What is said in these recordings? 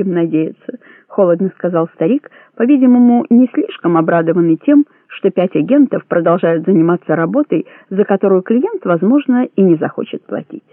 «Будем надеяться», — холодно сказал старик, по-видимому, не слишком обрадованный тем, что 5 агентов продолжают заниматься работой, за которую клиент, возможно, и не захочет платить.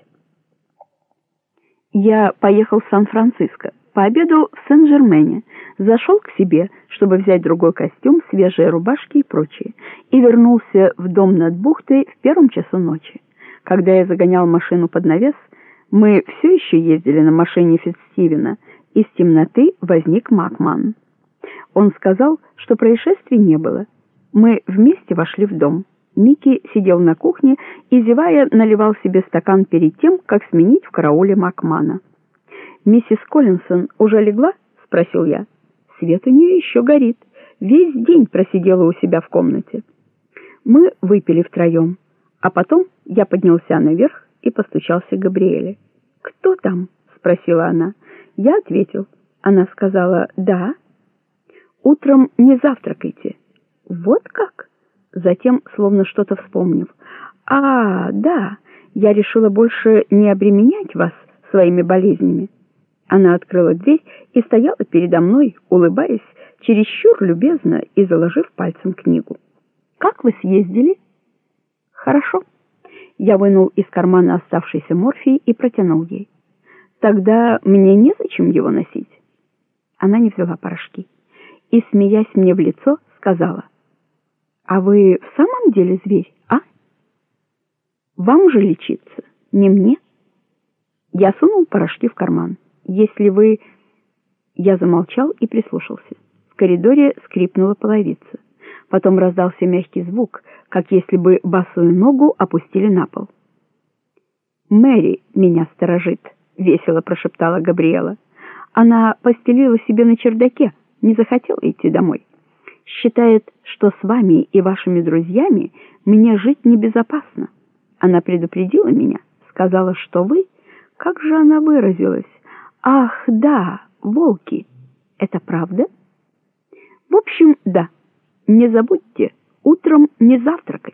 Я поехал в Сан-Франциско, пообедал в Сен-Жермене, зашел к себе, чтобы взять другой костюм, свежие рубашки и прочее, и вернулся в дом над бухтой в 1 часу ночи. Когда я загонял машину под навес, мы все еще ездили на машине Фитцстивена, из темноты возник Макман. Он сказал, что происшествий не было. Мы вместе вошли в дом. Микки сидел на кухне и, зевая, наливал себе стакан перед тем, как сменить в карауле Макмана. «Миссис Коллинсон уже легла?» — спросил я. «Свет у нее еще горит. Весь день просидела у себя в комнате». Мы выпили втроем, а потом я поднялся наверх и постучался к Габриэле. «Кто там?» — спросила она. Я ответил. Она сказала «да». «Утром не завтракайте». «Вот как?» Затем, словно что-то вспомнив. «А, да, я решила больше не обременять вас своими болезнями». Она открыла дверь и стояла передо мной, улыбаясь, чересчур любезно и заложив пальцем книгу. «Как вы съездили?» «Хорошо». Я вынул из кармана оставшийся морфий и протянул ей. «Тогда мне незачем его носить». Она не взяла порошки и, смеясь мне в лицо, сказала: «А вы в самом деле зверь, а? Вам же лечиться, не мне». Я сунул порошки в карман. «Если вы...» Я замолчал и прислушался. В коридоре скрипнула половица. Потом раздался мягкий звук, как если бы босую ногу опустили на пол. «Мэри меня сторожит», — весело прошептала Габриэла. «Она постелила себе на чердаке, не захотела идти домой. Считает, что с вами и вашими друзьями мне жить небезопасно. Она предупредила меня, сказала, что вы...» Как же она выразилась? «Ах, да, волки. Это правда?» «В общем, да. Не забудьте, утром не завтракать».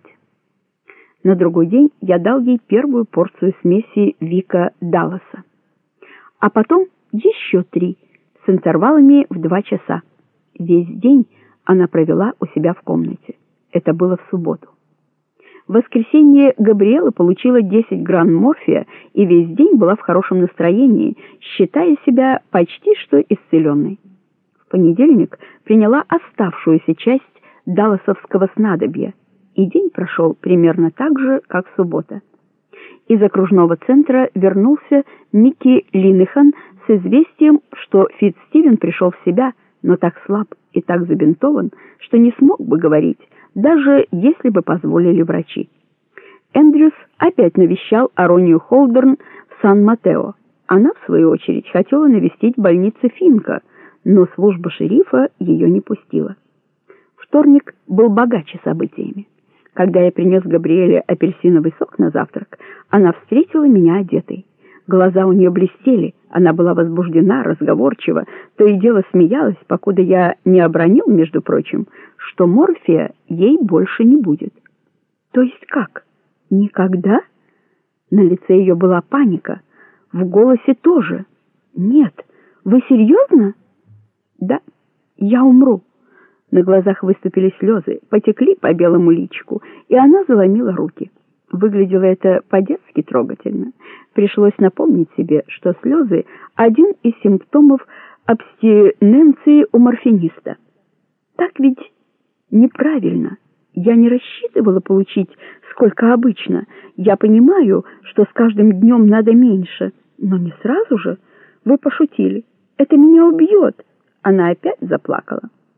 На другой день я дал ей первую порцию смеси Вика Далласа. А потом еще 3, с интервалами в 2 часа. Весь день она провела у себя в комнате. Это было в субботу. В воскресенье Габриэла получила 10 грамм морфия и весь день была в хорошем настроении, считая себя почти что исцеленной. В понедельник приняла оставшуюся часть далласовского снадобья, и день прошел примерно так же, как в субботу. Из окружного центра вернулся Микки Линнехан с известием, что Фитцстивен пришел в себя, но так слаб и так забинтован, что не смог бы говорить, даже если бы позволили врачи. Эндрюс опять навещал Аронию Холдерн в Сан-Матео. Она, в свою очередь, хотела навестить больницу Финка, но служба шерифа ее не пустила. Вторник был богаче событиями. Когда я принес Габриэле апельсиновый сок на завтрак, она встретила меня одетой. Глаза у нее блестели, она была возбуждена, разговорчива, то и дело смеялась, покуда я не обронил, между прочим, что морфия ей больше не будет. «То есть как? Никогда?» На лице ее была паника, в голосе тоже. «Нет, вы серьезно?» «Да, я умру». На глазах выступили слезы, потекли по белому личику, и она заломила руки. Выглядело это по-детски трогательно. Пришлось напомнить себе, что слезы – один из симптомов абстиненции у морфиниста. Так ведь неправильно. Я не рассчитывала получить сколько обычно. Я понимаю, что с каждым днем надо меньше, но не сразу же. Вы пошутили. Это меня убьет. Она опять заплакала.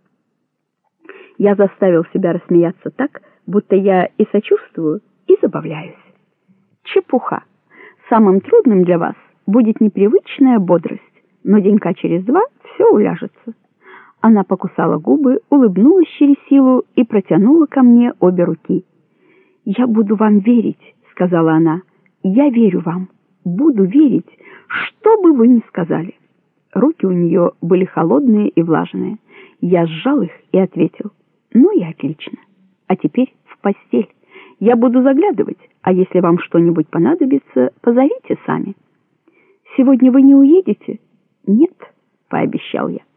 Я заставил себя рассмеяться так, будто я и сочувствую, и забавляюсь. Чепуха. Самым трудным для вас будет непривычная бодрость, но денька через 2 все уляжется. Она покусала губы, улыбнулась через силу и протянула ко мне обе руки. «Я буду вам верить», — сказала она. «Я верю вам. Буду верить, что бы вы ни сказали». Руки у нее были холодные и влажные. Я сжал их и ответил: «Ну и отлично. А теперь в постель. Я буду заглядывать, а если вам что-нибудь понадобится, позовите сами». «Сегодня вы не уедете?» «Нет, пообещал я.